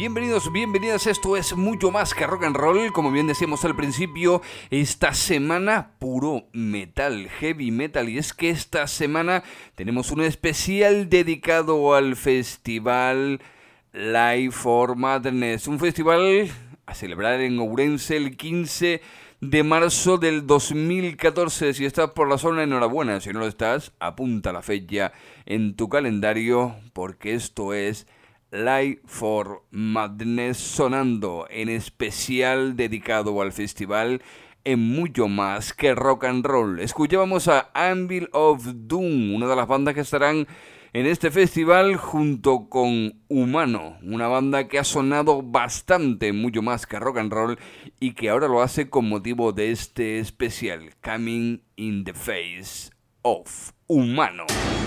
Bienvenidos, bienvenidas, esto es mucho más que rock and roll. Como bien decíamos al principio, esta semana puro metal, heavy metal. Y es que esta semana tenemos un especial dedicado al festival Live for Madness. Un festival a celebrar en Ourense el 15 de marzo del 2014. Si estás por la zona, enhorabuena. Si no lo estás, apunta la fecha en tu calendario, porque esto es Live for Madness, sonando en especial dedicado al festival en mucho más que rock and roll. Escuchábamos a Anvil of Doom, una de las bandas que estarán en este festival junto con Humano, una banda que ha sonado bastante mucho más que rock and roll y que ahora lo hace con motivo de este especial, Coming in the Face of Humano.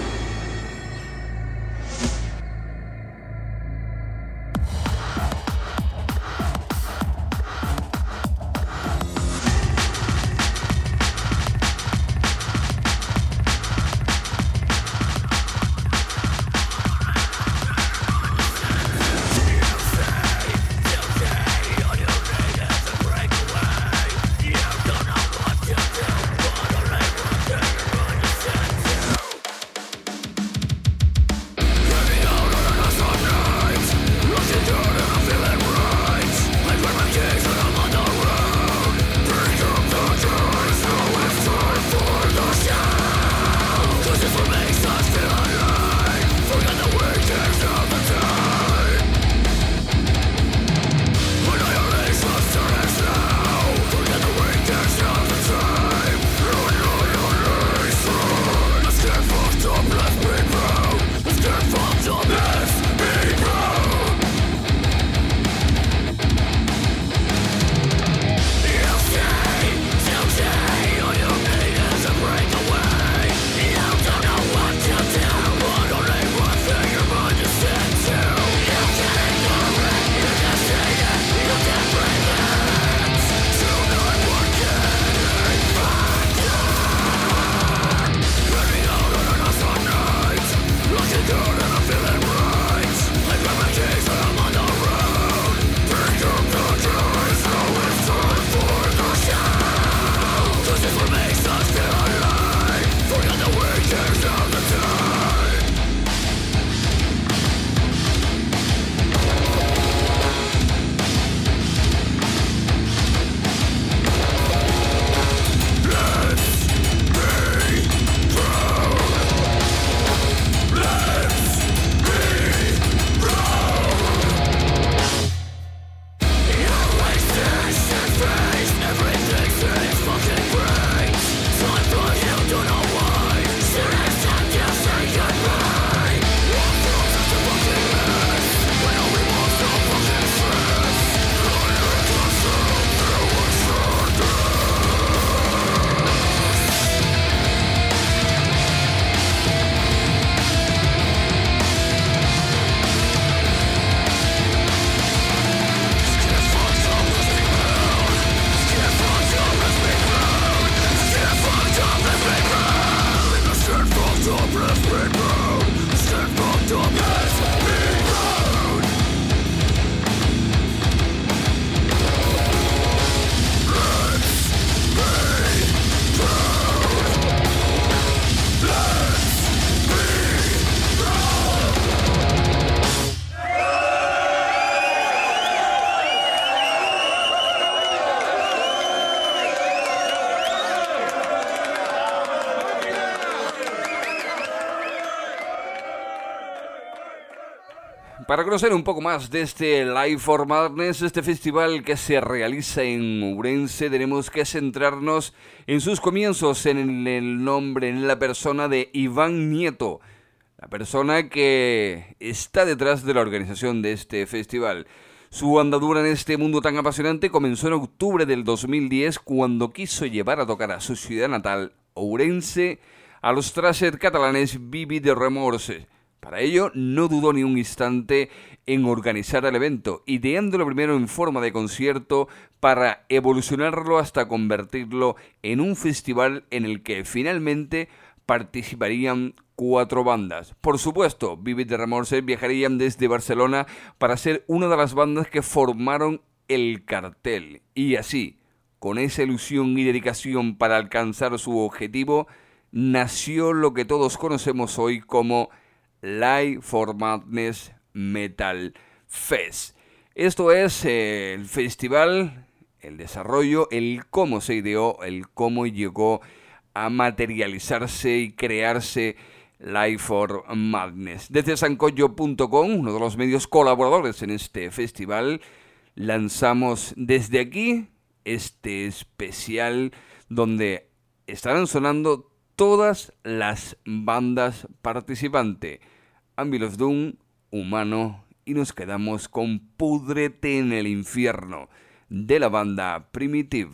Para conocer un poco más de este Live for Madness, este festival que se realiza en Ourense, tenemos que centrarnos en sus comienzos, en el nombre, en la persona de Iván Nieto, la persona que está detrás de la organización de este festival. Su andadura en este mundo tan apasionante comenzó en octubre del 2010, cuando quiso llevar a tocar a su ciudad natal, Ourense, a los thrasher catalanes Vivi de Remorse. Para ello, no dudó ni un instante en organizar el evento, ideándolo primero en forma de concierto para evolucionarlo hasta convertirlo en un festival en el que finalmente participarían 4 bandas. Por supuesto, Vivid Remorse viajarían desde Barcelona para ser una de las bandas que formaron el cartel. Y así, con esa ilusión y dedicación para alcanzar su objetivo, nació lo que todos conocemos hoy como Live for Madness Metal Fest. Esto es el festival, el desarrollo, el cómo se ideó, el cómo llegó a materializarse y crearse Live for Madness. Desde sancoyo.com, uno de los medios colaboradores en este festival, lanzamos desde aquí este especial donde estarán sonando todas las bandas participantes. Anvil of Doom, Humano, y nos quedamos con Púdrete en el Infierno de la banda Primitive.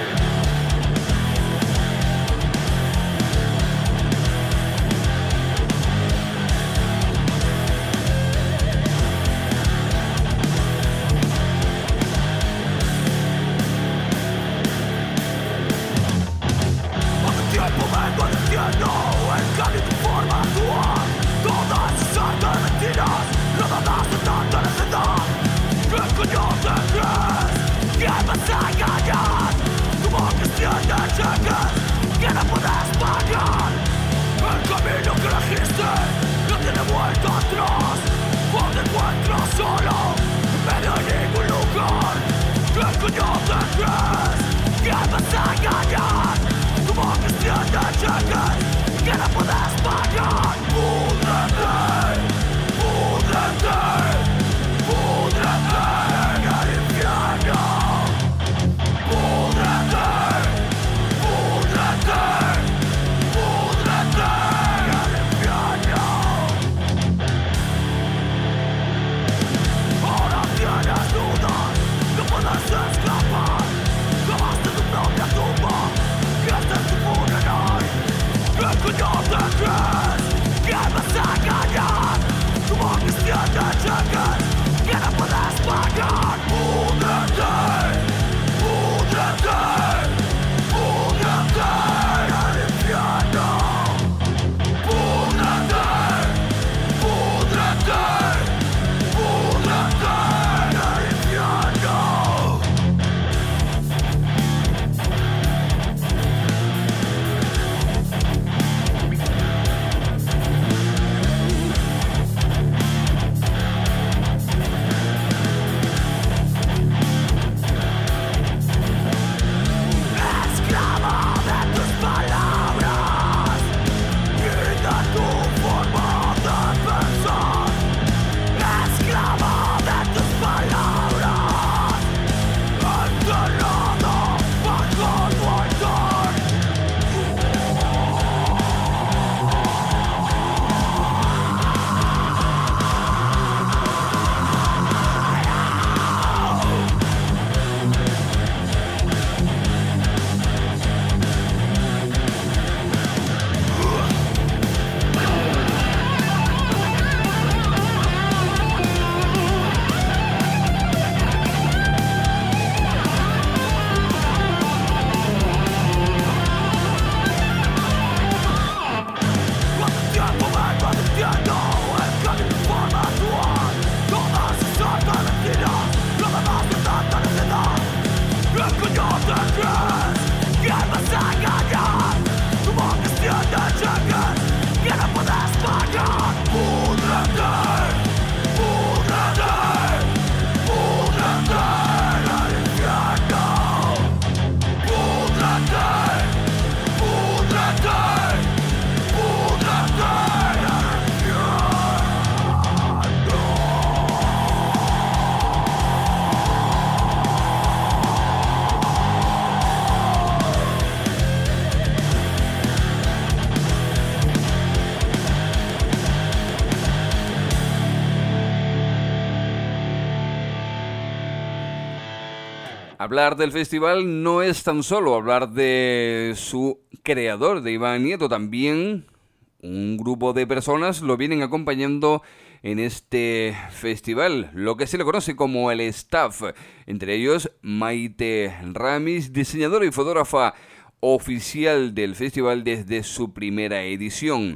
Hablar del festival no es tan solo hablar de su creador, de Iván Nieto, también un grupo de personas lo vienen acompañando en este festival, lo que se le conoce como el staff, entre ellos Maite Ramis, diseñadora y fotógrafa oficial del festival desde su primera edición.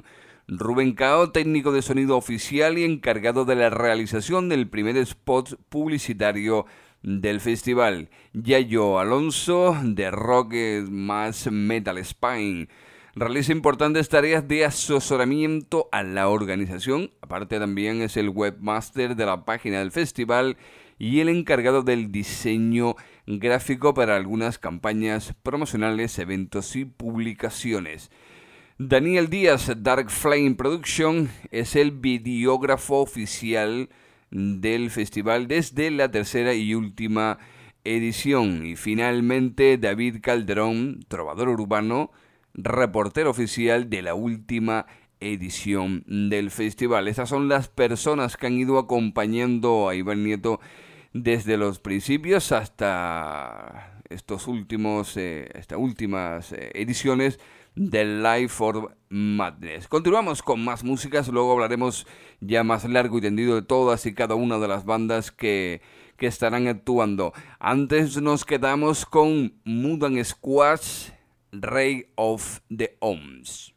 Rubén Cao, técnico de sonido oficial y encargado de la realización del primer spot publicitario del festival. Yayo Alonso, de Rock más Metal Spain, realiza importantes tareas de asesoramiento a la organización. Aparte también es el webmaster de la página del festival y el encargado del diseño gráfico para algunas campañas promocionales, eventos y publicaciones. Daniel Díaz, Dark Flame Production, es el videógrafo oficial del festival desde la tercera y última edición. Y finalmente David Calderón, trovador urbano, reportero oficial de la última edición del festival. Estas son las personas que han ido acompañando a Iván Nieto desde los principios hasta estas últimas ediciones del Live for Madness. Continuamos con más músicas, luego hablaremos ya más largo y tendido de todas y cada una de las bandas que estarán actuando. Antes nos quedamos con Mudan Squash, Ray of the Ohms.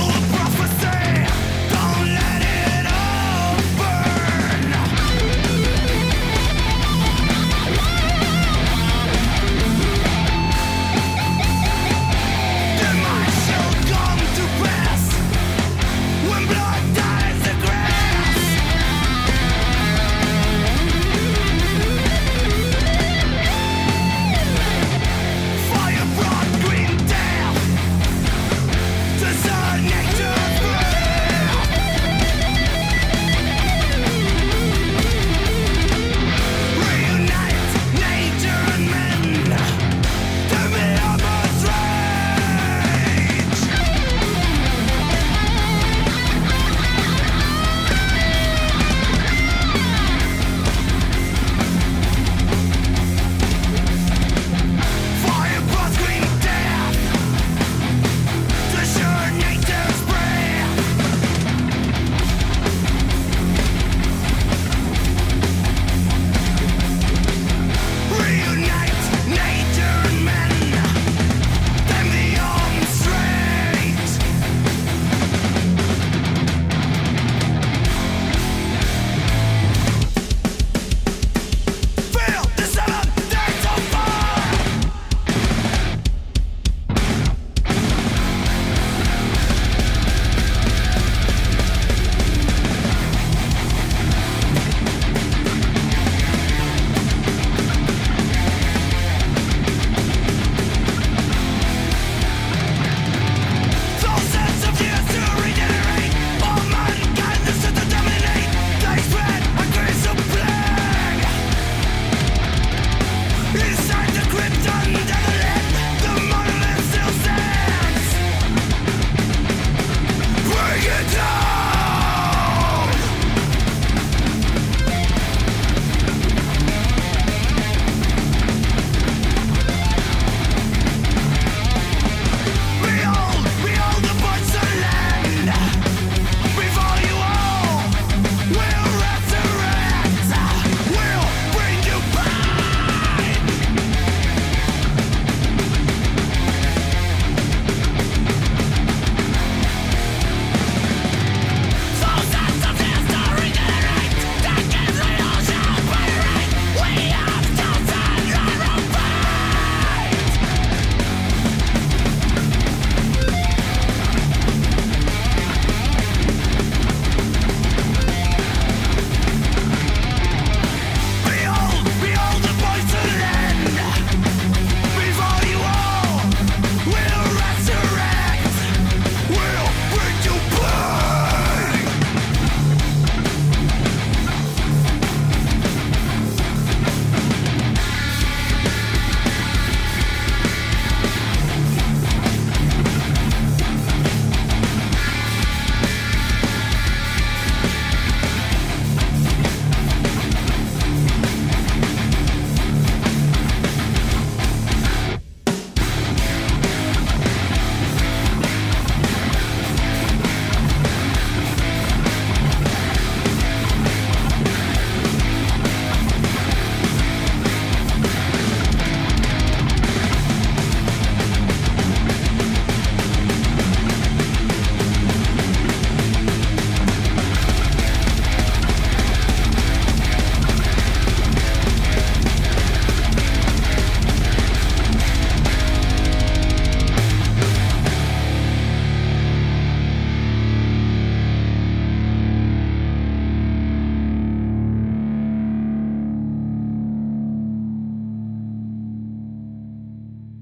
Fulfill the prophecy, don't let it all burn.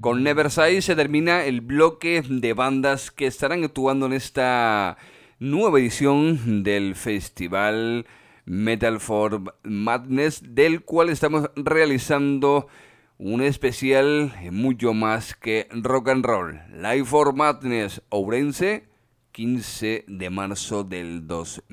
Con Neverside se termina el bloque de bandas que estarán actuando en esta nueva edición del festival Metal for Madness, del cual estamos realizando un especial mucho más que rock and roll. Live for Madness Ourense, 15 de marzo del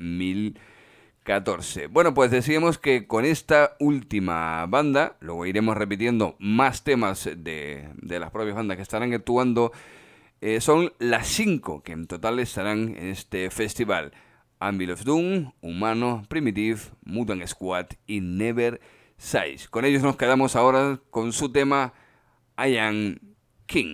2014. Bueno, pues decíamos que con esta última banda, luego iremos repitiendo más temas de las propias bandas que estarán actuando. Son las 5 que en total estarán en este festival: Anvil of Doom, Humano, Primitive, Mutant Squad y Neverside. Con ellos nos quedamos ahora con su tema I Am King.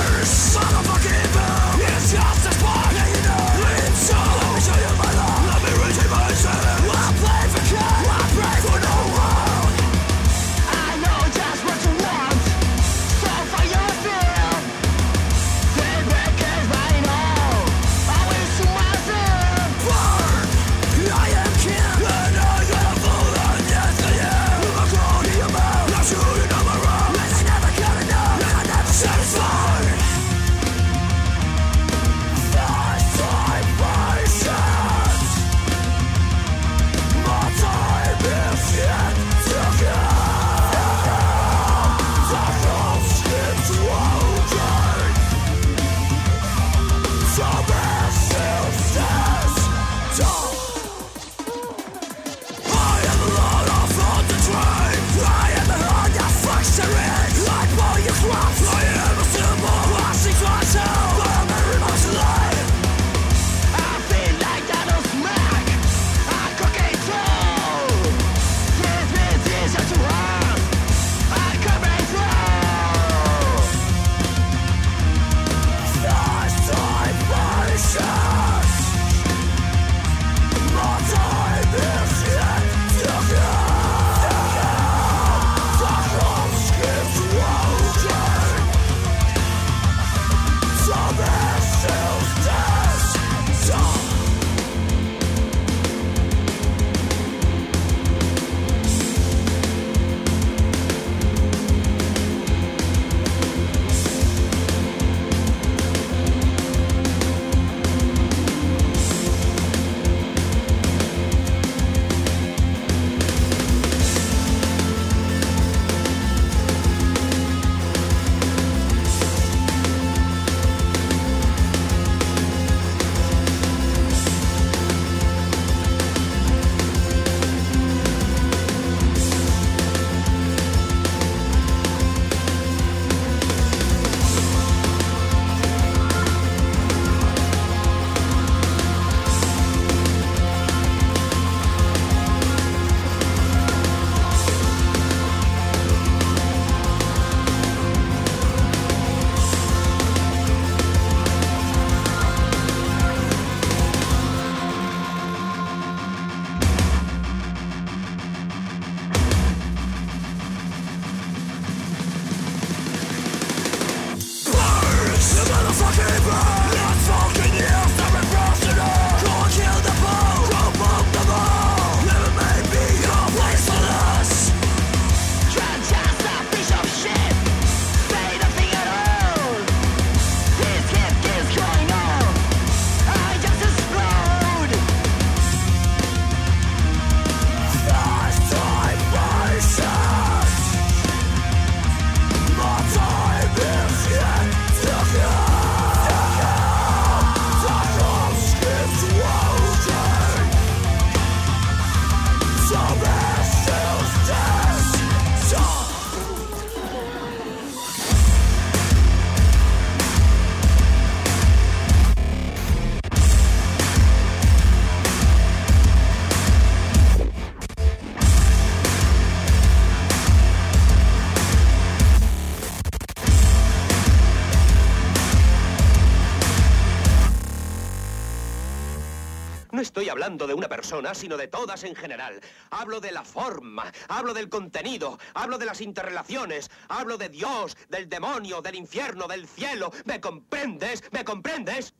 estoy hablando de una persona, sino de todas en general. Hablo de la forma, hablo del contenido, hablo de las interrelaciones, hablo de Dios, del demonio, del infierno, del cielo. ¿Me comprendes? ¿Me comprendes?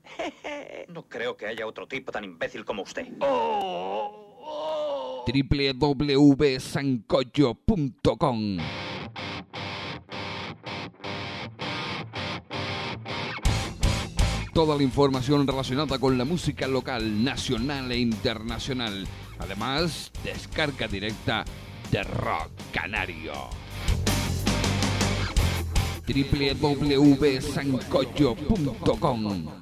No creo que haya otro tipo tan imbécil como usted. www.sancocho.com toda la información relacionada con la música local, nacional e internacional. Además, descarga directa de Rock Canario. www.sancocho.com.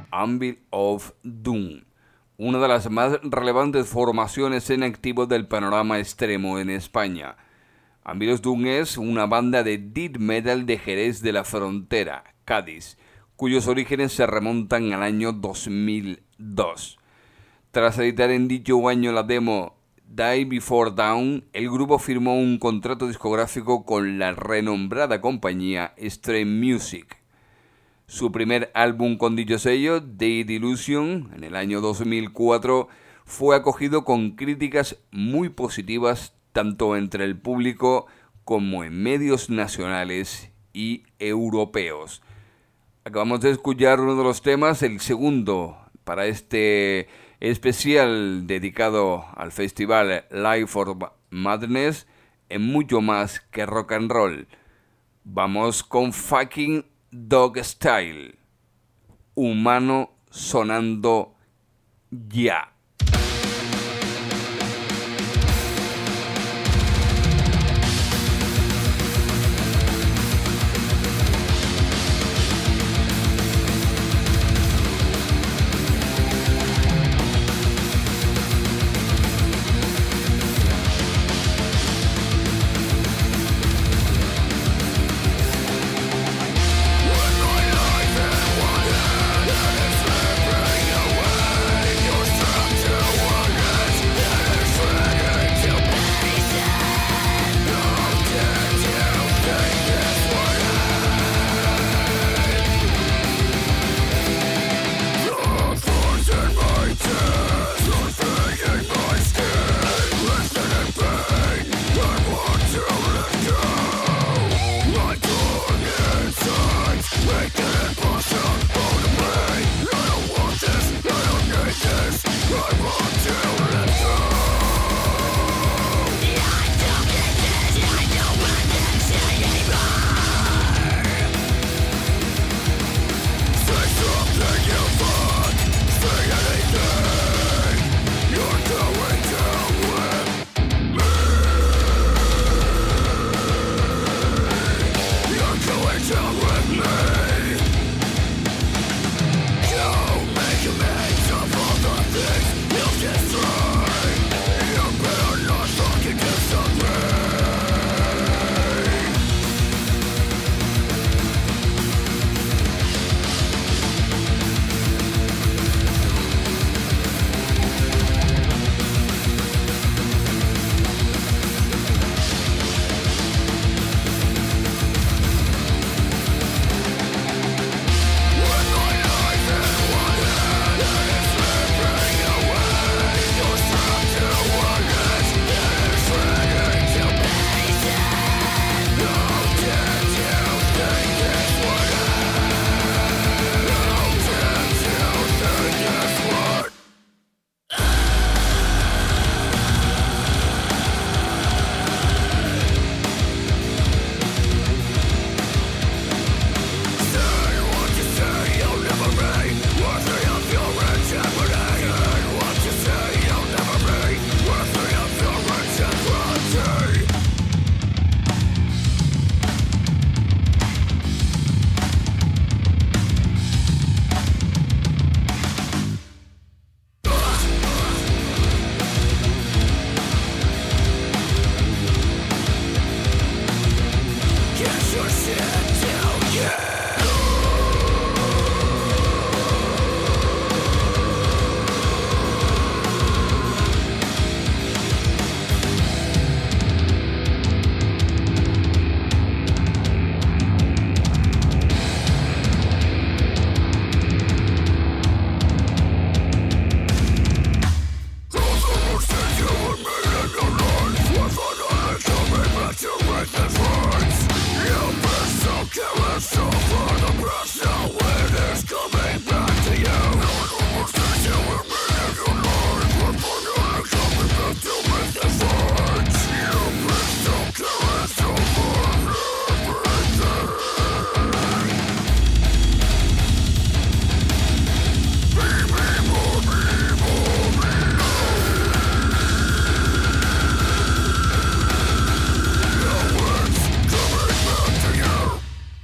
Anvil of Doom, una de las más relevantes formaciones en activo del panorama extremo en España. Anvil of Doom es una banda de death metal de Jerez de la Frontera, Cádiz, cuyos orígenes se remontan al año 2002. Tras editar en dicho año la demo Die Before Dawn, el grupo firmó un contrato discográfico con la renombrada compañía Stream Music. Su primer álbum con dicho sello, The Delusion, en el año 2004, fue acogido con críticas muy positivas tanto entre el público como en medios nacionales y europeos. Acabamos de escuchar uno de los temas, el segundo para este especial dedicado al festival Life for Madness, en mucho más que rock and roll. Vamos con Fucking Dog Style, humano sonando ya. Struck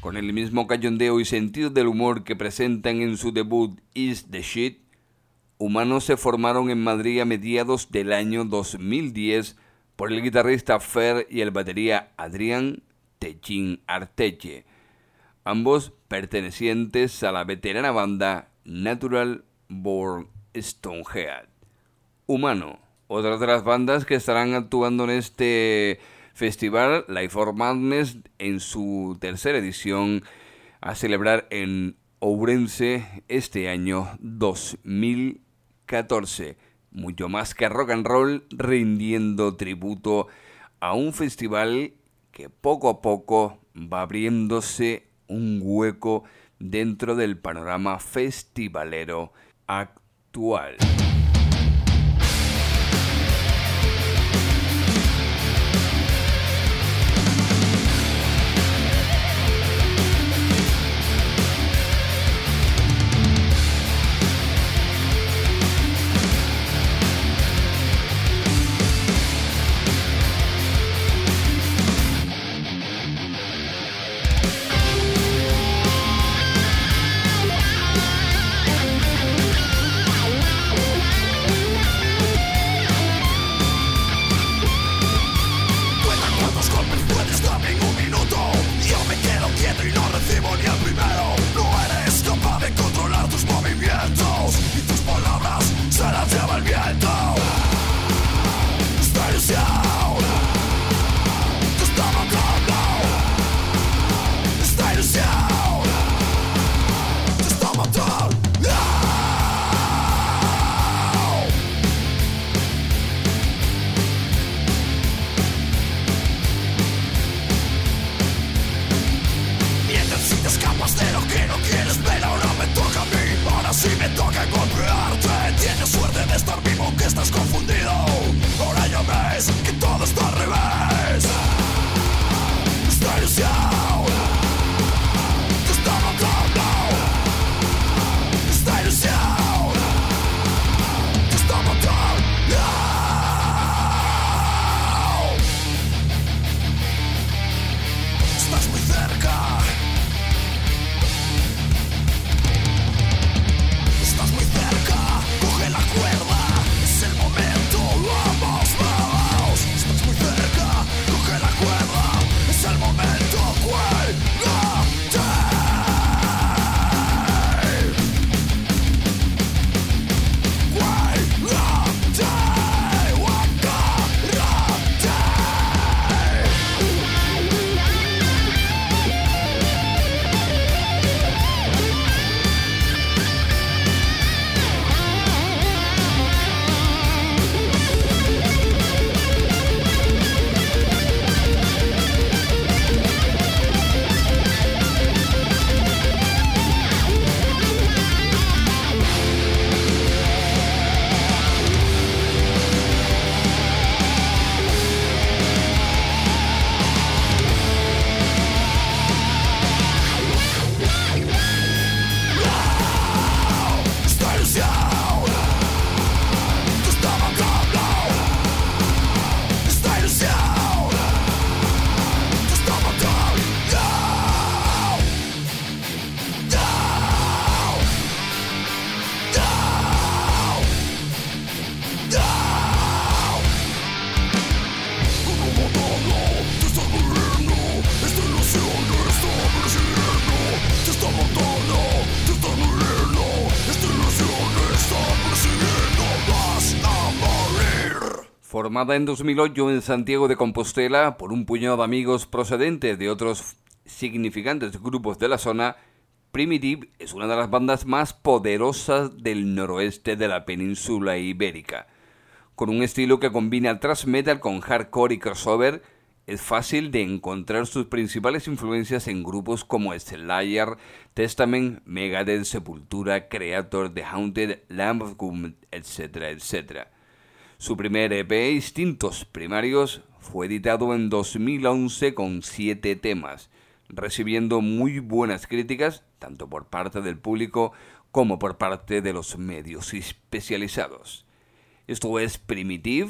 Con el mismo cachondeo y sentido del humor que presentan en su debut Is the Shit, Humano se formaron en Madrid a mediados del año 2010 por el guitarrista Fer y el batería Adrián Techín Arteche, ambos pertenecientes a la veterana banda Natural Born Stonehead. Humano, otra de las bandas que estarán actuando en este festival Life for Madness en su tercera edición a celebrar en Ourense este año 2014. Mucho más que rock and roll, rindiendo tributo a un festival que poco a poco va abriéndose un hueco dentro del panorama festivalero actual. Formada en 2008 en Santiago de Compostela por un puñado de amigos procedentes de otros significantes grupos de la zona, Primitive es una de las bandas más poderosas del noroeste de la península ibérica. Con un estilo que combina thrash metal con hardcore y crossover, es fácil de encontrar sus principales influencias en grupos como Slayer, Testament, Megadeth, Sepultura, Creator, The Haunted, Lamb of God, etc., etc. Su primer EP, Instintos Primarios, fue editado en 2011 con 7 temas, recibiendo muy buenas críticas tanto por parte del público como por parte de los medios especializados. Esto es Primitive.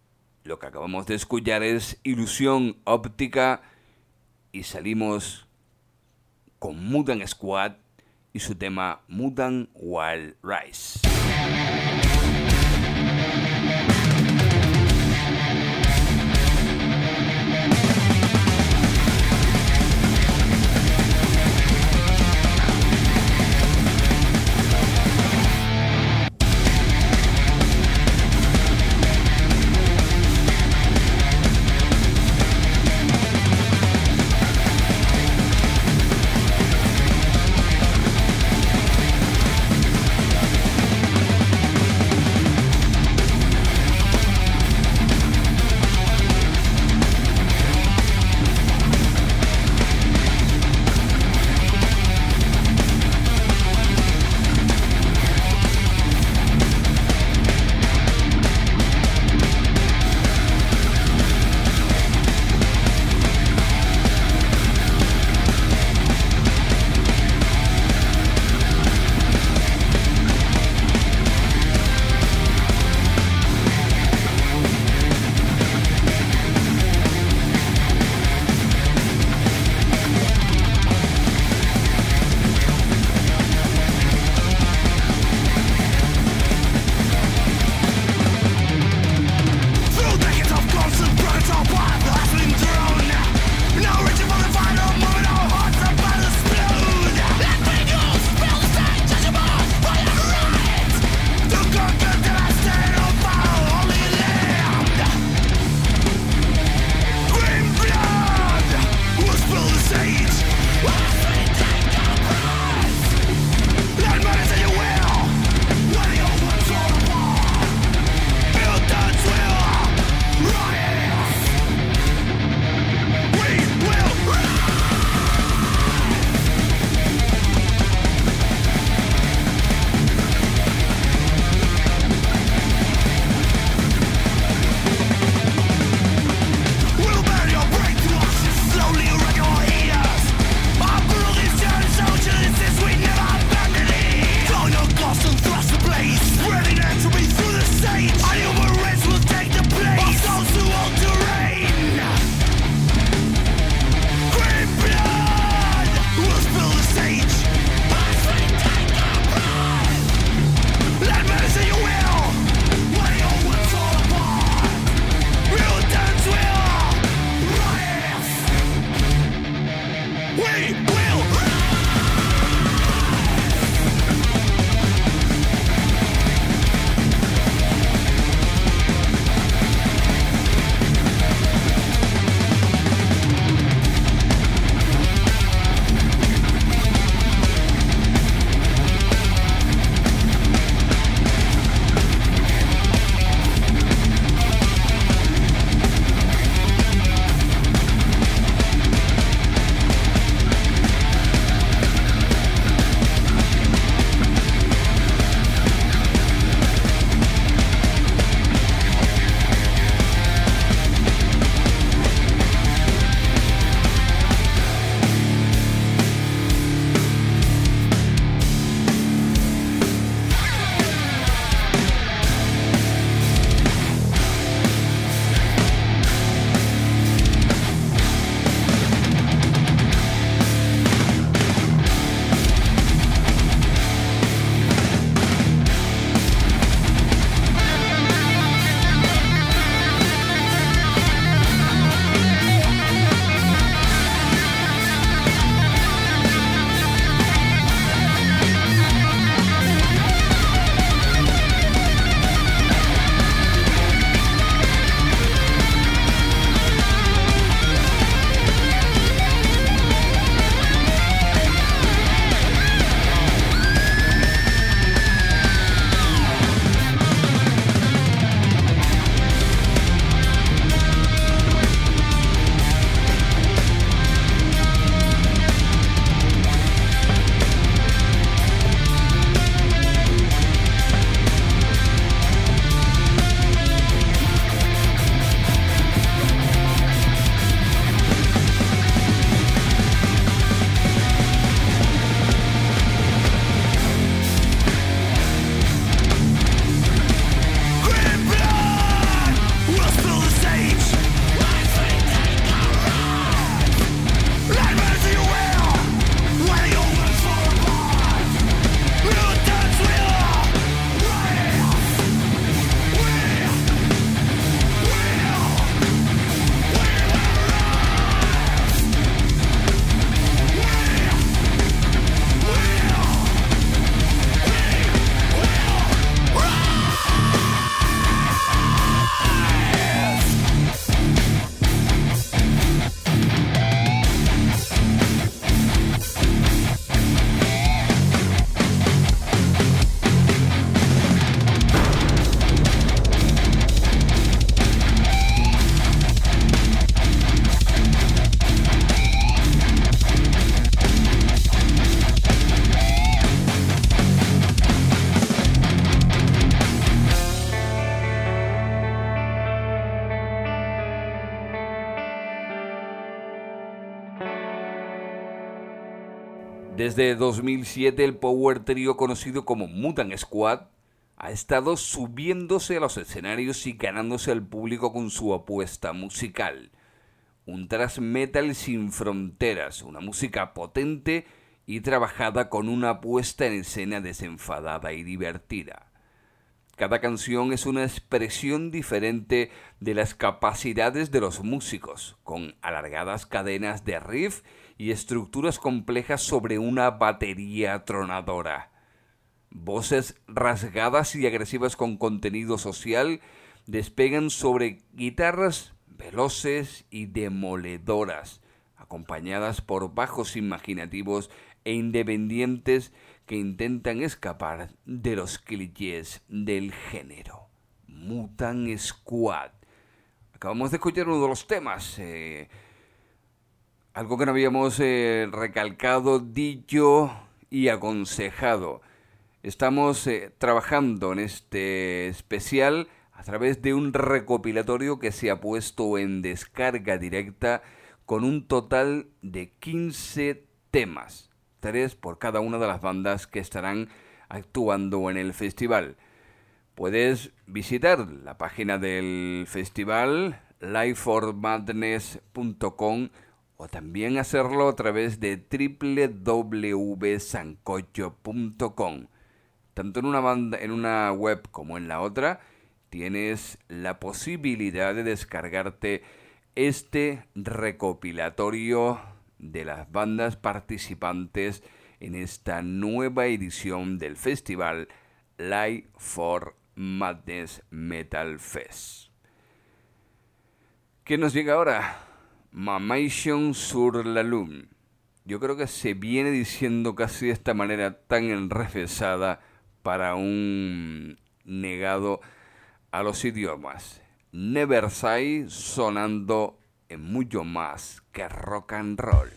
Lo que acabamos de escuchar es Ilusión Óptica y salimos con Mutant Squad y su tema Mutant Wild Rise. Desde 2007 el power trio conocido como Mutant Squad ha estado subiéndose a los escenarios y ganándose al público con su apuesta musical. Un thrash metal sin fronteras, una música potente y trabajada con una puesta en escena desenfadada y divertida. Cada canción es una expresión diferente de las capacidades de los músicos, con alargadas cadenas de riff y estructuras complejas sobre una batería atronadora. Voces rasgadas y agresivas con contenido social despegan sobre guitarras veloces y demoledoras, acompañadas por bajos imaginativos e independientes que intentan escapar de los clichés del género. Mutant Squad. Acabamos de escuchar uno de los temas, algo que no habíamos recalcado, dicho y aconsejado. Estamos trabajando en este especial a través de un recopilatorio que se ha puesto en descarga directa con un total de 15 temas, 3 por cada una de las bandas que estarán actuando en el festival. Puedes visitar la página del festival, liveformadness.com, o también hacerlo a través de www.sancocho.com. Tanto en una web como en la otra, tienes la posibilidad de descargarte este recopilatorio de las bandas participantes en esta nueva edición del festival Live for Madness Metal Fest. ¿Qué nos llega ahora? Mamation sur la Lune. Yo creo que se viene diciendo casi de esta manera tan enrevesada para un negado a los idiomas. Neverside sonando en mucho más que rock and roll.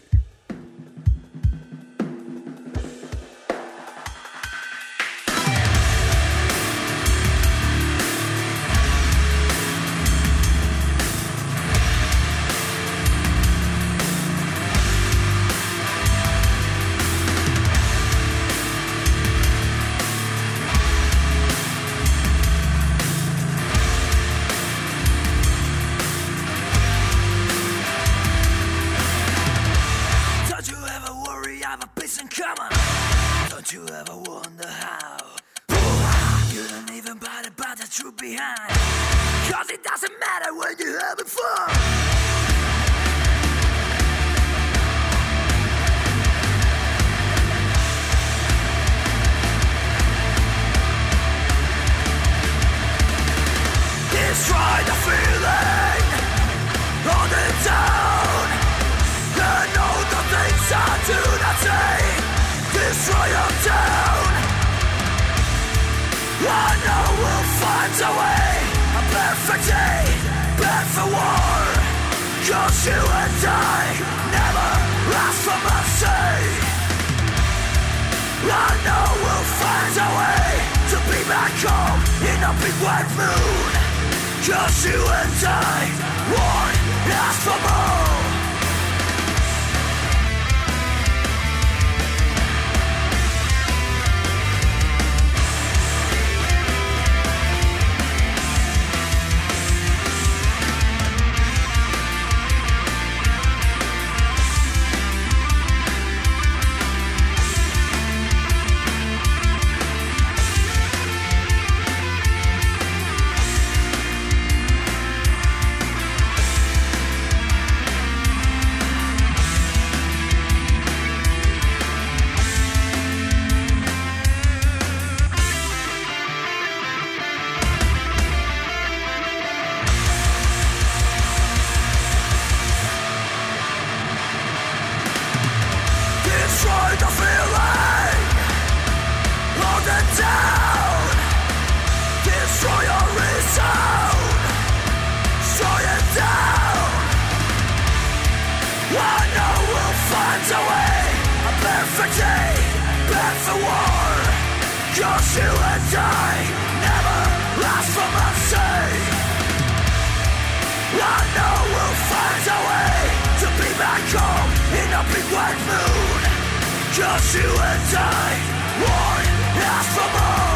'Cause you and I won't ask for more.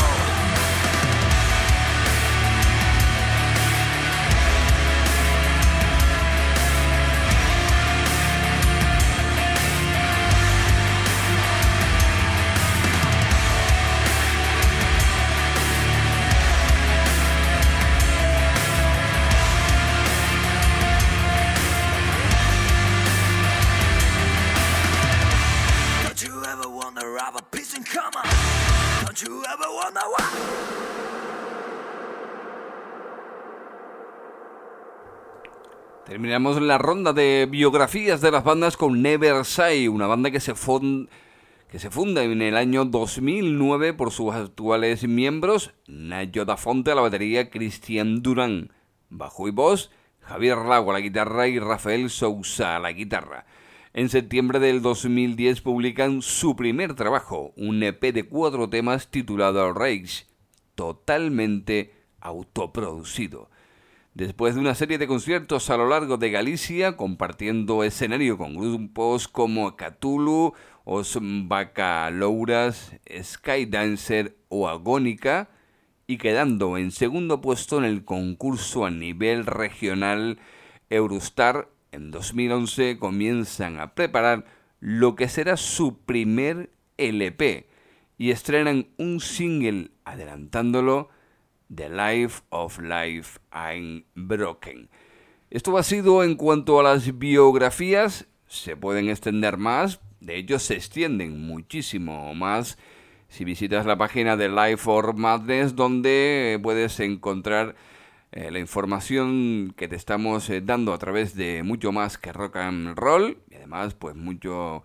Have a peace in common. Don't you ever wonder why? Terminamos la ronda de biografías de las bandas con Neversight, una banda que se funda en el año 2009 por sus actuales miembros: Nayo da Fonte a la batería, Cristian Durán bajo y voz, Javier Lago a la guitarra y Rafael Sousa a la guitarra. En septiembre del 2010 publican su primer trabajo, un EP de 4 temas titulado Rage, totalmente autoproducido. Después de una serie de conciertos a lo largo de Galicia, compartiendo escenario con grupos como Cthulhu, Os Bacalouras, Skydancer o Agónica, y quedando en segundo puesto en el concurso a nivel regional Eurostar, en 2011 comienzan a preparar lo que será su primer LP y estrenan un single adelantándolo, The Life of Life I'm Broken. Esto ha sido en cuanto a las biografías. Se pueden extender más, de hecho se extienden muchísimo más si visitas la página de Life for Madness, donde puedes encontrar la información que te estamos dando a través de mucho más que rock and roll, y además pues mucho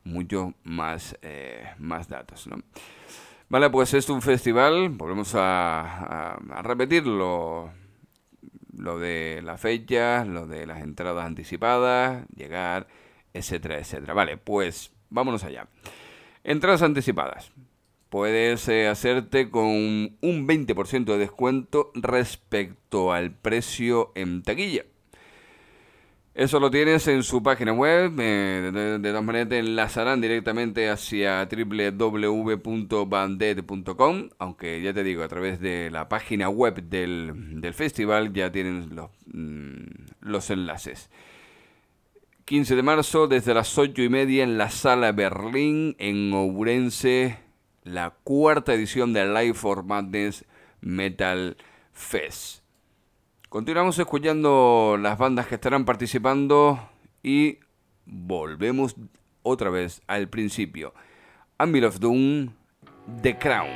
más datos, ¿no? Vale, pues es un festival, volvemos a repetir lo de la fecha, lo de las entradas anticipadas, llegar, etcétera, etcétera. Vale, pues vámonos allá. Entradas anticipadas. Puedes hacerte con un 20% de descuento respecto al precio en taquilla. Eso lo tienes en su página web. De todas maneras te enlazarán directamente hacia www.banded.com, aunque ya te digo, a través de la página web del festival ya tienen los enlaces. 15 de marzo desde las 8:30 en la Sala Berlín en Ourense, la 4ª edición de Live for Madness Metal Fest. Continuamos escuchando las bandas que estarán participando y volvemos otra vez al principio. Anvil of Doom, The Crown.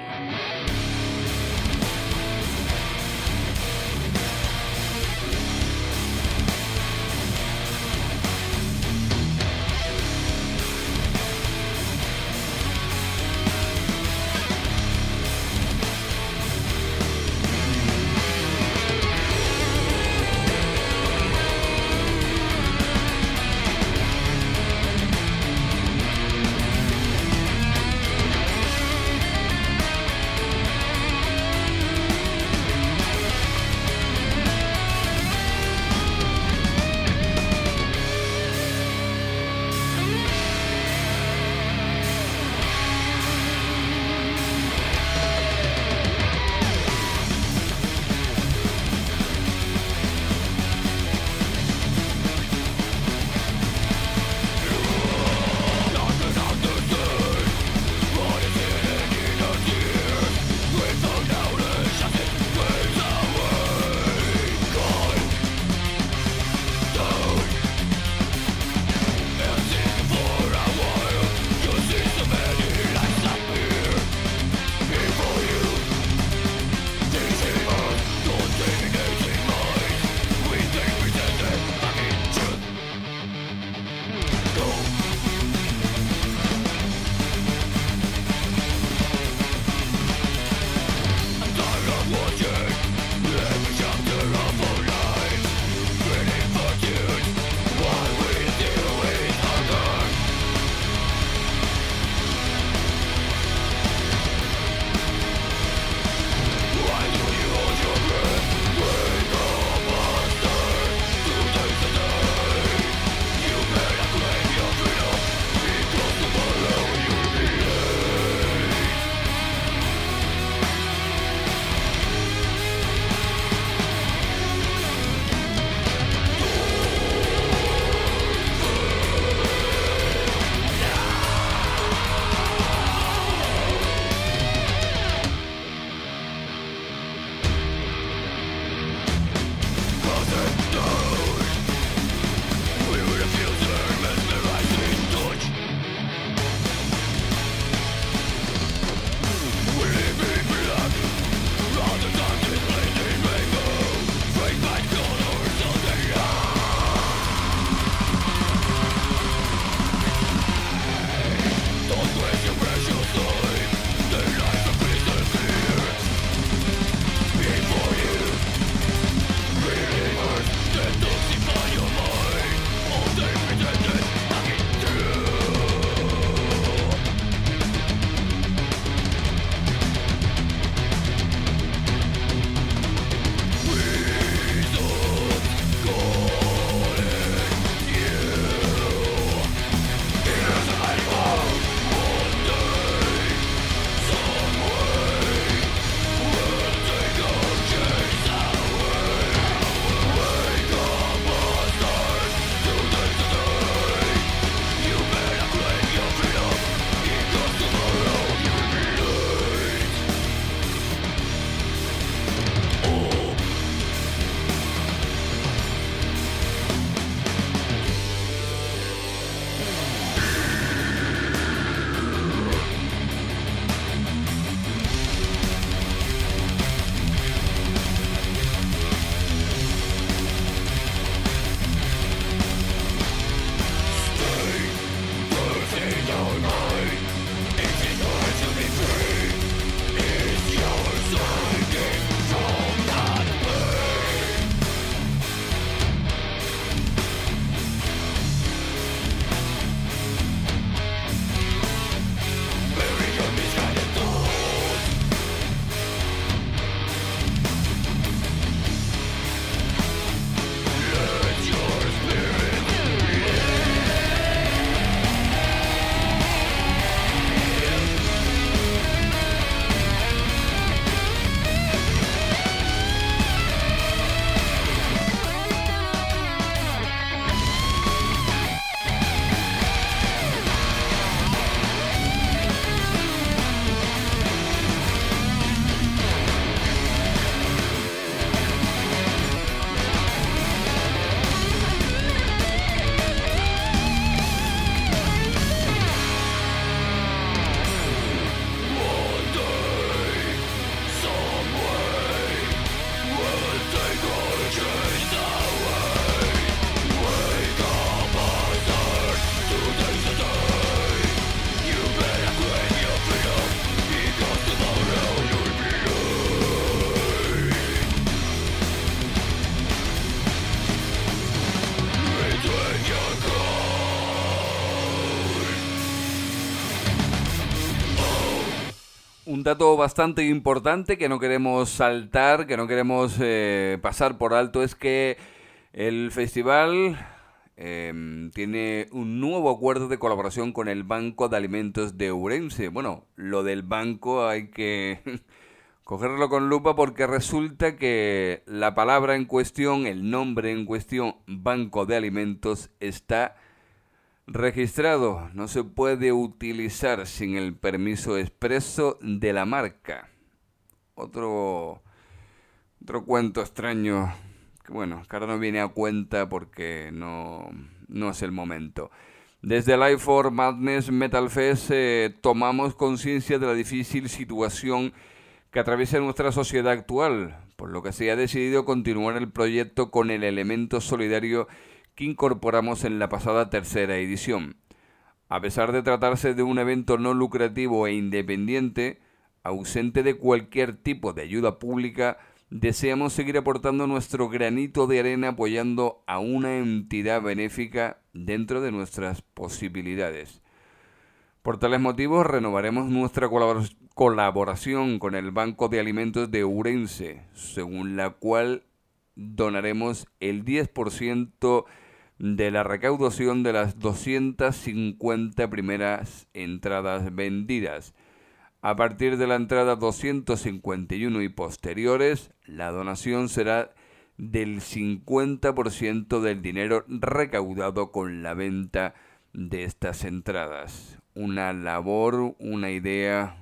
Un dato bastante importante que no queremos saltar, que no queremos pasar por alto, es que el festival tiene un nuevo acuerdo de colaboración con el Banco de Alimentos de Ourense. Bueno, lo del banco hay que cogerlo con lupa porque resulta que la palabra en cuestión, el nombre en cuestión, Banco de Alimentos, está registrado, no se puede utilizar sin el permiso expreso de la marca. Otro cuento extraño que bueno, que ahora no viene a cuenta porque no es el momento. Desde Live for Madness Metal Fest tomamos conciencia de la difícil situación que atraviesa nuestra sociedad actual, por lo que se ha decidido continuar el proyecto con el elemento solidario que incorporamos en la pasada tercera edición. A pesar de tratarse de un evento no lucrativo e independiente, ausente de cualquier tipo de ayuda pública, deseamos seguir aportando nuestro granito de arena apoyando a una entidad benéfica dentro de nuestras posibilidades. Por tales motivos, renovaremos nuestra colaboración con el Banco de Alimentos de Ourense, según la cual donaremos el 10% de la recaudación de las 250 primeras entradas vendidas. A partir de la entrada 251 y posteriores, la donación será del 50% del dinero recaudado con la venta de estas entradas. Una labor, una idea,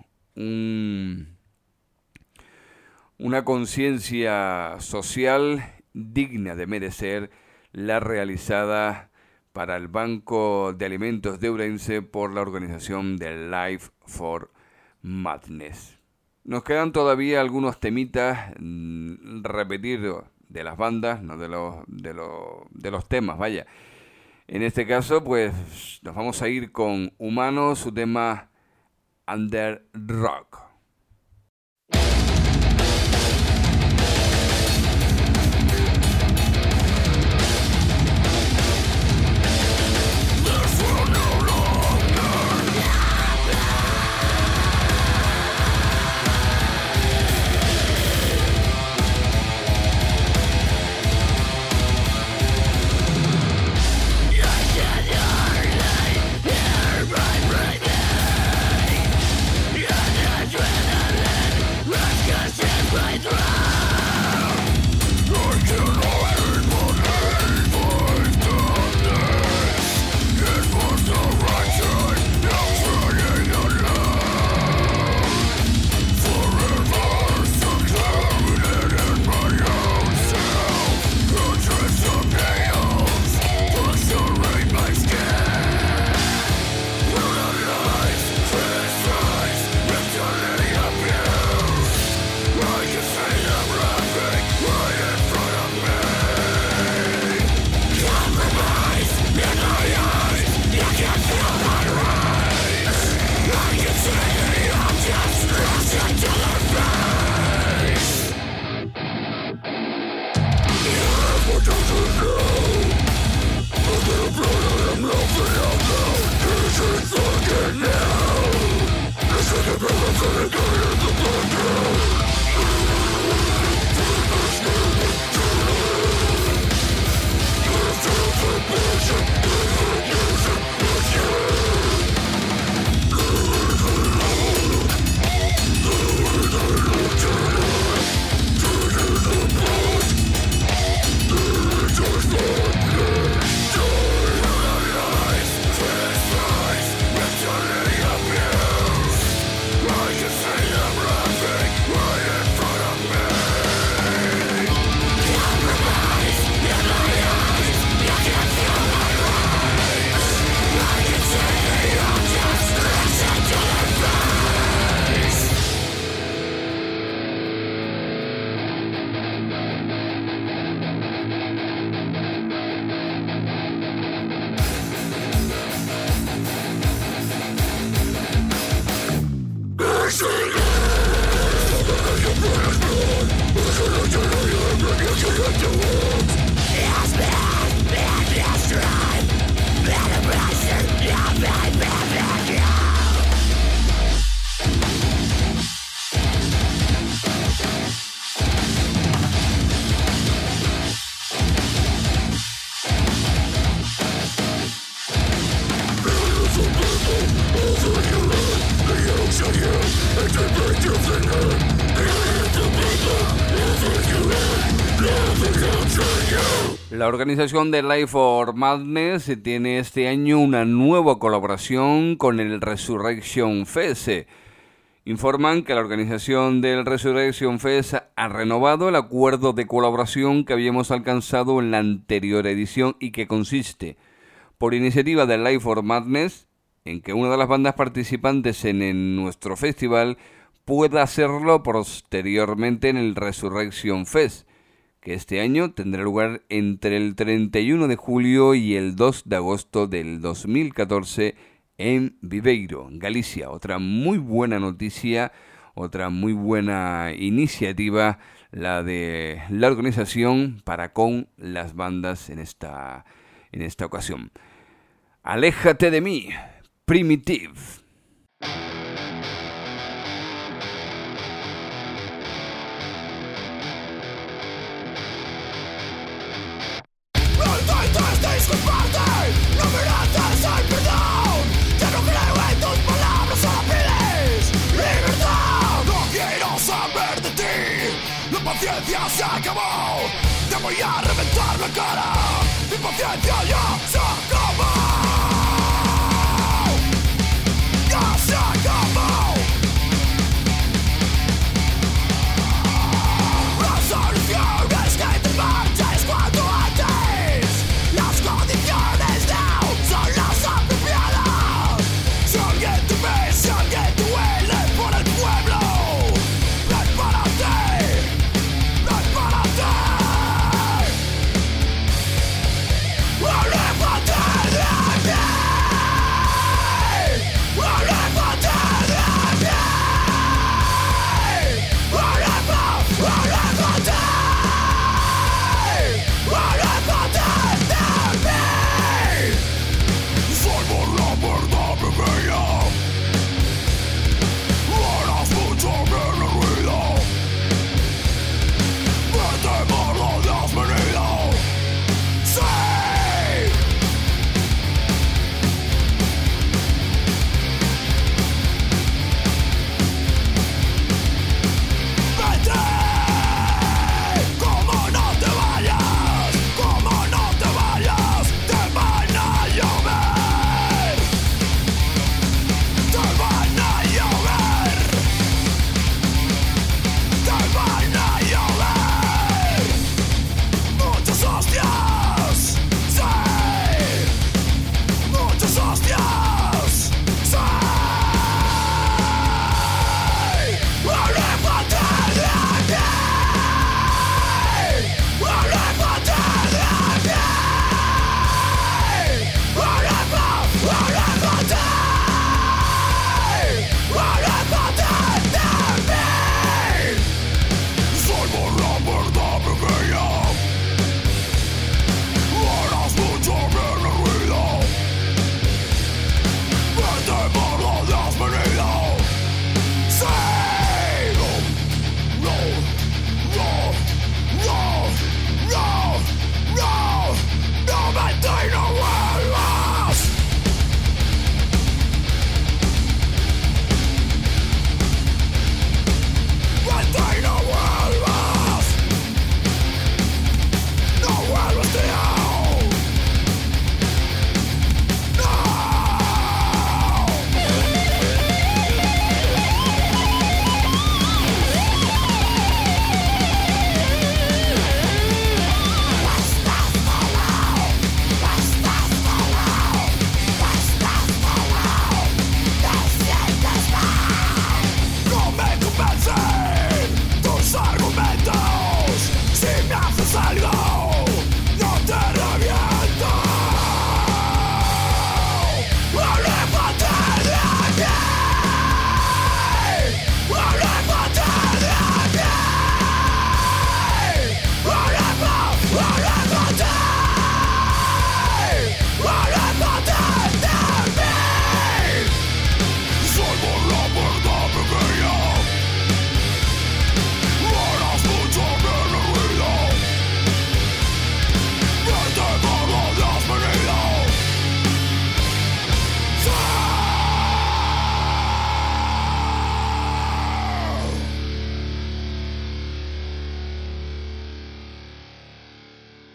una conciencia social digna de merecer la realizada para el Banco de Alimentos de Ourense por la organización de Live for Madness. Nos quedan todavía algunos temitas repetir de las bandas, no de los temas, vaya. En este caso, pues nos vamos a ir con Humano, su tema Under Rock. La organización de Life for Madness tiene este año una nueva colaboración con el Resurrection Fest. Informan que la organización del Resurrection Fest ha renovado el acuerdo de colaboración que habíamos alcanzado en la anterior edición y que consiste, por iniciativa de Life for Madness, en que una de las bandas participantes en nuestro festival pueda hacerlo posteriormente en el Resurrection Fest, que este año tendrá lugar entre el 31 de julio y el 2 de agosto del 2014 en Viveiro, Galicia. Otra muy buena noticia, otra muy buena iniciativa, la de la organización para con las bandas en esta ocasión. Aléjate de mí, Primitive. Disculparte, no mereces el perdón. Ya no creo en tus palabras, solo pides libertad. No quiero saber de ti, la paciencia se acabó. Te voy a reventar la cara, mi paciencia ya se acabó. Ya se acabó. La solución es que te marches cuanto antes. Las condiciones now son las apropiadas. Si alguien te ve, si alguien te huele por el pueblo, prepárate, prepárate. Aléjate.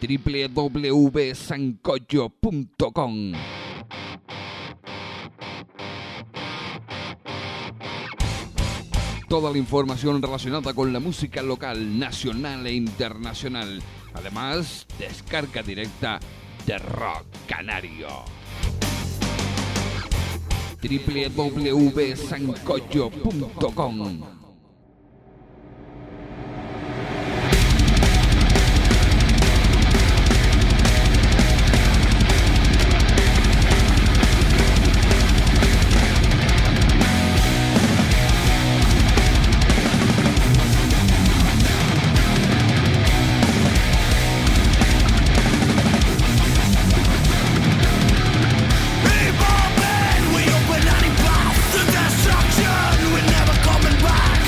www.sancocho.com. Toda la información relacionada con la música local, nacional e internacional. Además, descarga directa de Rock Canario. www.sancocho.com. We open any path to destruction. We're never coming back.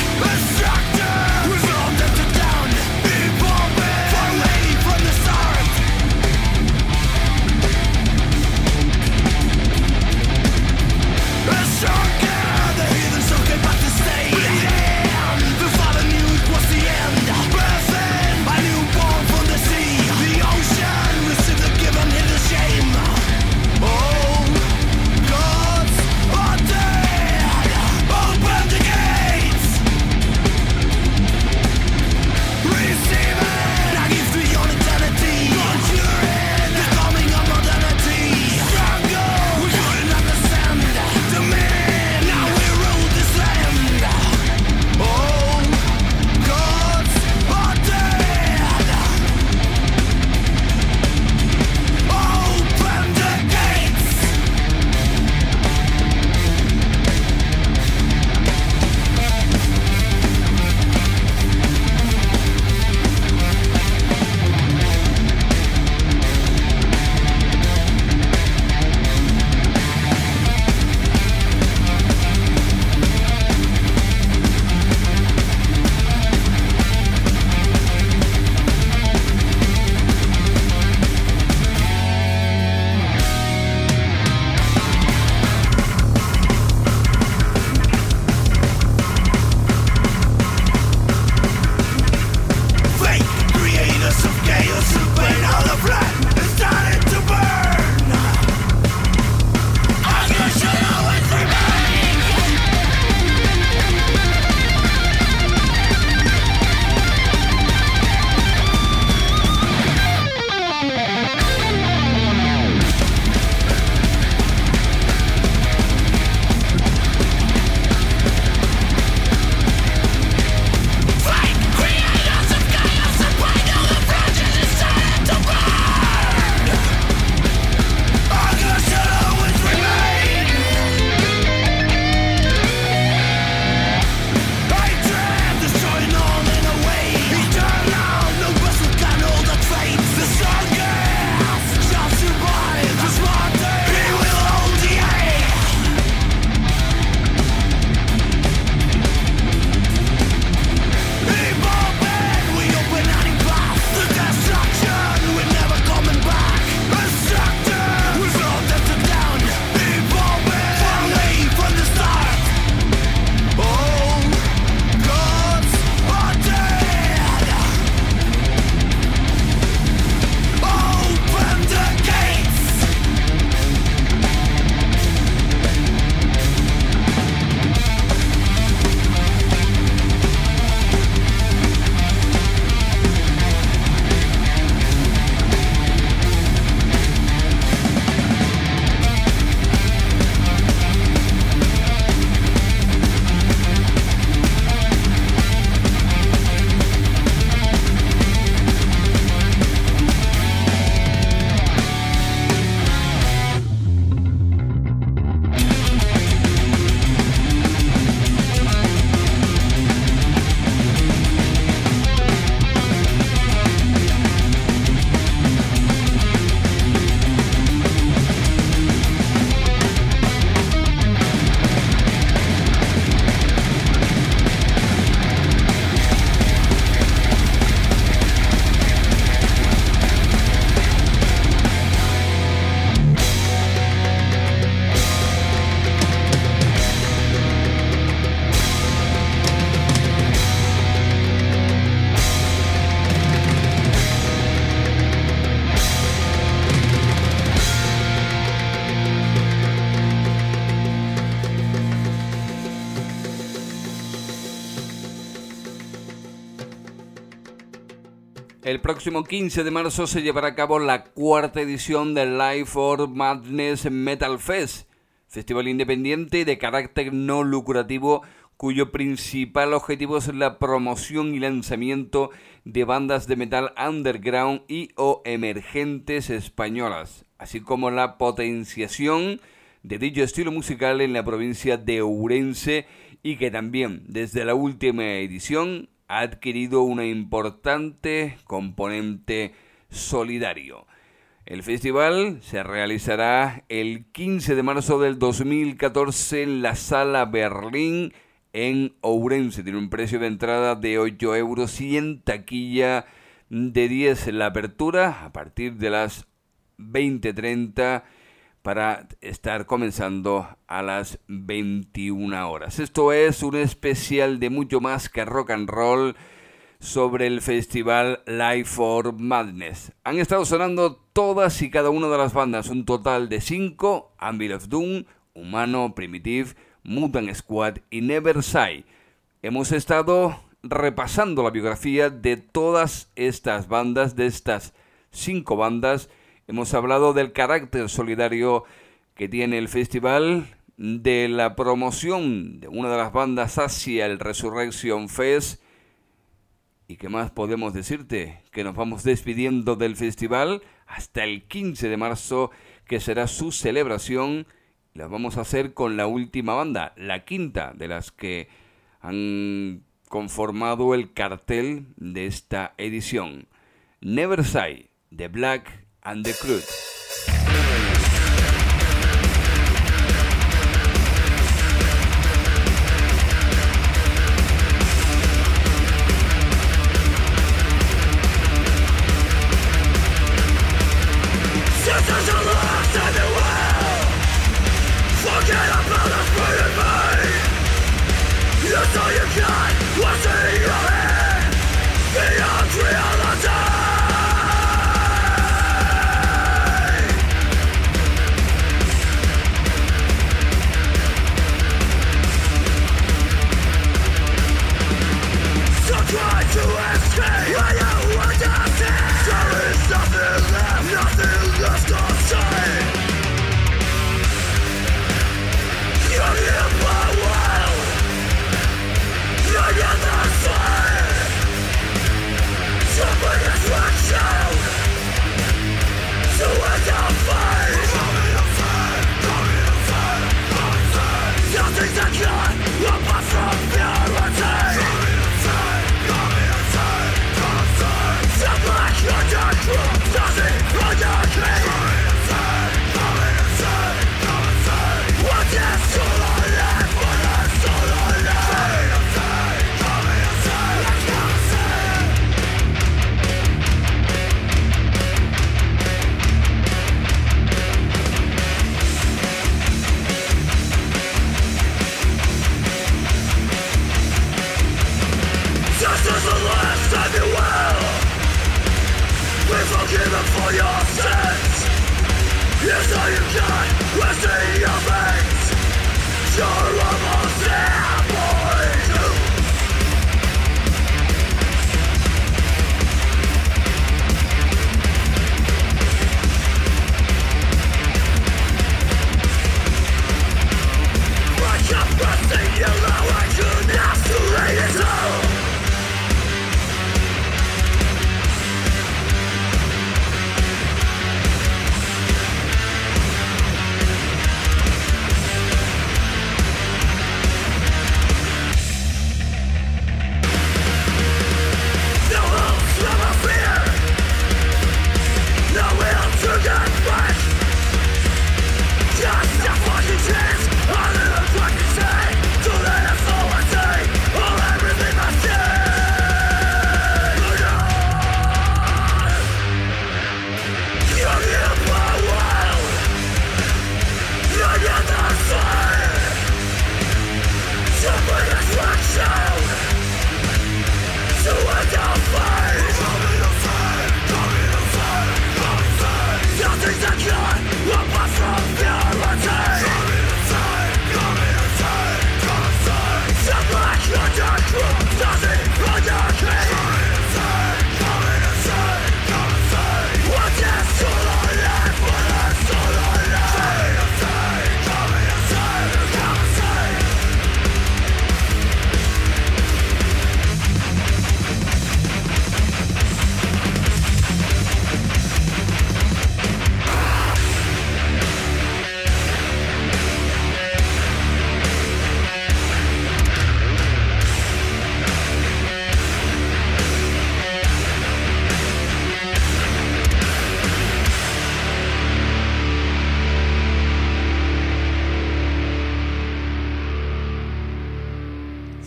El próximo 15 de marzo se llevará a cabo la cuarta edición del Live for Madness Metal Fest, festival independiente de carácter no lucrativo cuyo principal objetivo es la promoción y lanzamiento de bandas de metal underground y o emergentes españolas, así como la potenciación de dicho estilo musical en la provincia de Ourense, y que también desde la última edición ha adquirido una importante componente solidario. El festival se realizará el 15 de marzo del 2014 en la Sala Berlín en Ourense. Tiene un precio de entrada de 8 euros y en taquilla de 10. La apertura a partir de las 20:30 para estar comenzando a las 21 horas. Esto es un especial de mucho más que rock and roll sobre el festival Live for Madness. Han estado sonando todas y cada una de las bandas, un total de 5, Anvil of Doom, Humano, Primitive, Mutant Squad y Never Sigh. Hemos estado repasando la biografía de todas estas bandas, de estas 5 bandas. Hemos hablado del carácter solidario que tiene el festival, de la promoción de una de las bandas hacia el Resurrection Fest. ¿Y qué más podemos decirte? Que nos vamos despidiendo del festival hasta el 15 de marzo, que será su celebración. La vamos a hacer con la última banda, la quinta de las que han conformado el cartel de esta edición. Never Sigh, The Black and the Crude.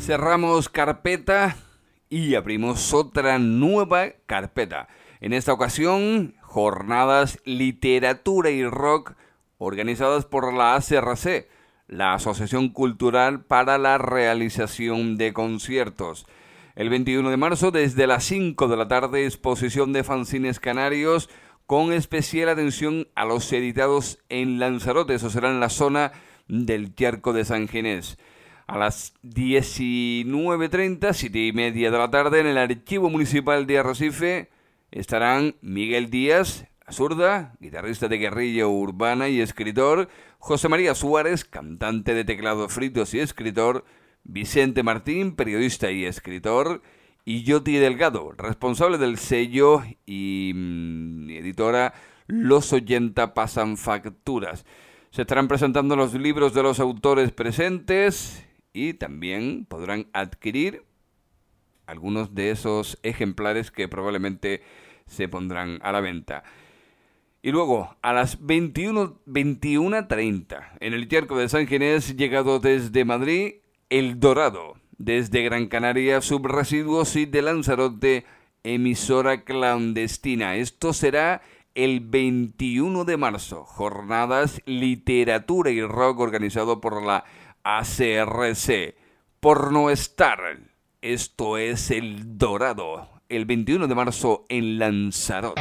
Cerramos carpeta y abrimos otra nueva carpeta. En esta ocasión, jornadas literatura y rock organizadas por la ACRC, la Asociación Cultural para la Realización de Conciertos. El 21 de marzo, desde las 5 de la tarde, exposición de fanzines canarios con especial atención a los editados en Lanzarote. Eso será en la zona del Charco de San Ginés. A las 19:30, 7:30 de la tarde, en el Archivo Municipal de Arrecife, estarán Miguel Díaz, la zurda, guitarrista de guerrilla urbana y escritor, José María Suárez, cantante de teclados fritos y escritor, Vicente Martín, periodista y escritor, y Yoti Delgado, responsable del sello y editora Los 80 Pasan Facturas. Se estarán presentando los libros de los autores presentes y también podrán adquirir algunos de esos ejemplares que probablemente se pondrán a la venta. Y luego, a las 21:30, en el Charco de San Ginés, llegado desde Madrid, El Dorado. Desde Gran Canaria, Subresiduos y de Lanzarote, emisora clandestina. Esto será el 21 de marzo. Jornadas literatura y rock organizado por la ACRC. Pornostar. Esto es El Dorado. El 21 de marzo en Lanzarote.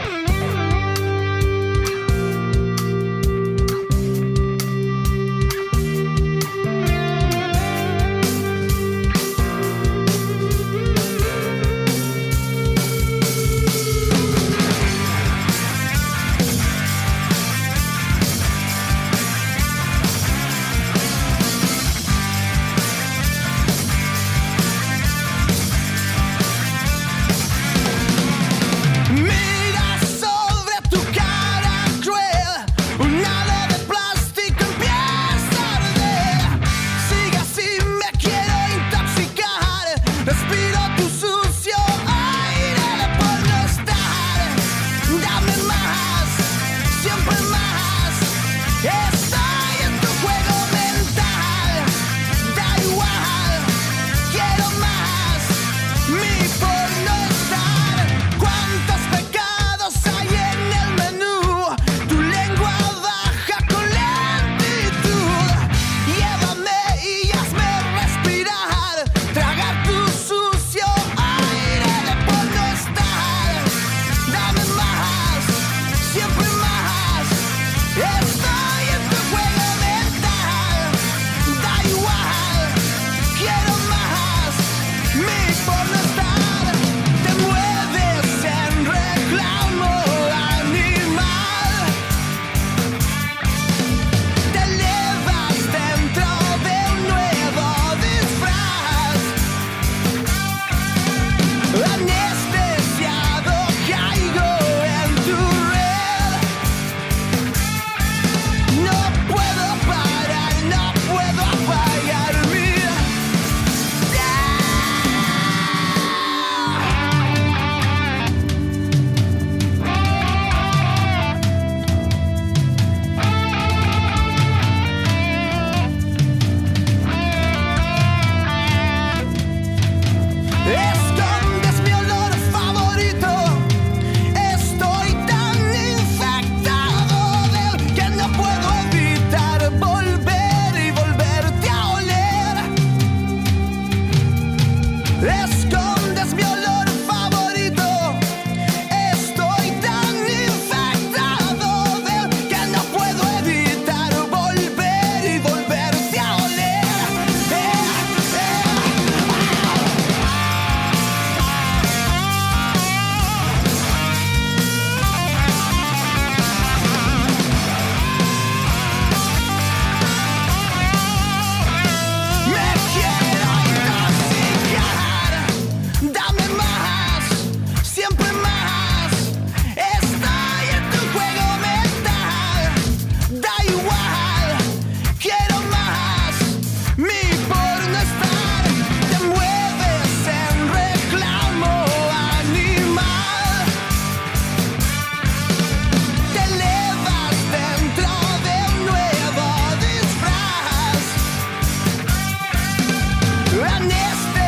Anestesia.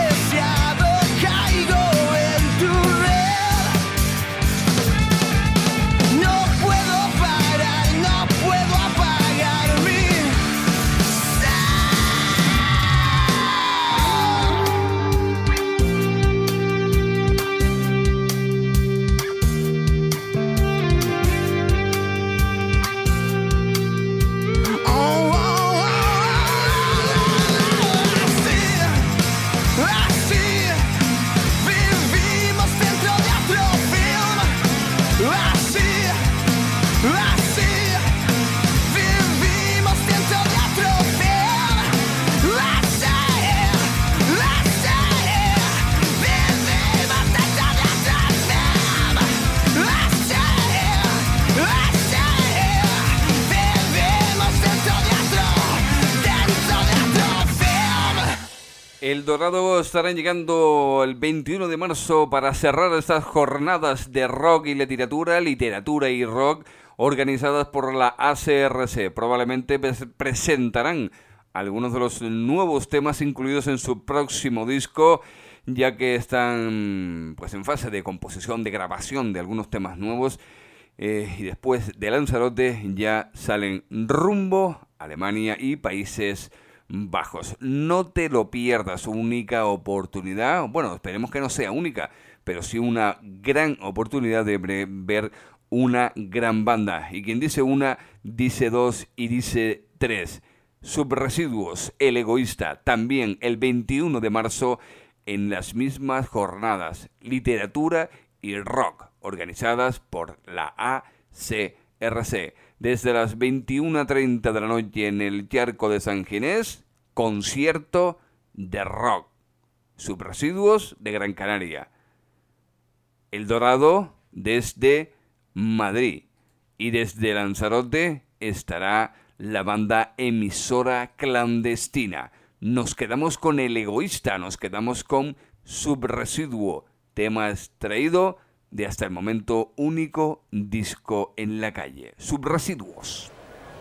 El Dorado estarán llegando el 21 de marzo para cerrar estas jornadas de rock y literatura y rock organizadas por la ACRC. Probablemente presentarán algunos de los nuevos temas incluidos en su próximo disco, ya que están pues en fase de composición, de grabación de algunos temas nuevos, y después de Lanzarote ya salen rumbo a Alemania y Países Bajos. No te lo pierdas, única oportunidad, bueno, esperemos que no sea única, pero sí una gran oportunidad de ver una gran banda. Y quien dice una, dice dos y dice tres. Subresiduos, El Egoísta, también el 21 de marzo en las mismas jornadas, literatura y rock, organizadas por la ACRC. Desde las 21:30 de la noche en el Charco de San Ginés, concierto de rock. Subresiduos de Gran Canaria. El Dorado desde Madrid. Y desde Lanzarote estará la banda Emisora Clandestina. Nos quedamos con El Egoísta, nos quedamos con Subresiduo, tema extraído de hasta el momento único disco en la calle, Subresiduos.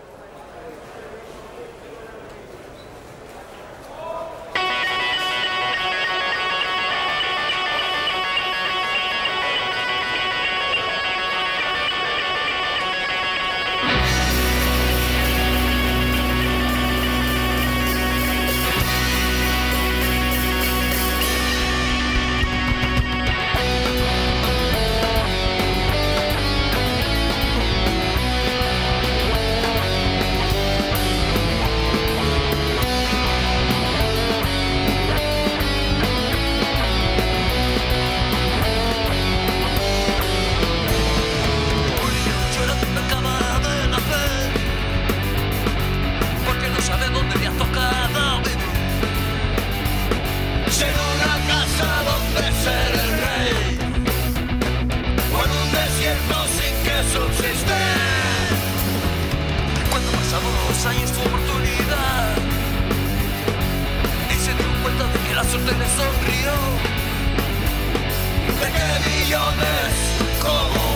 Años tu oportunidad y se dio cuenta de que la suerte le sonrió, de que millones como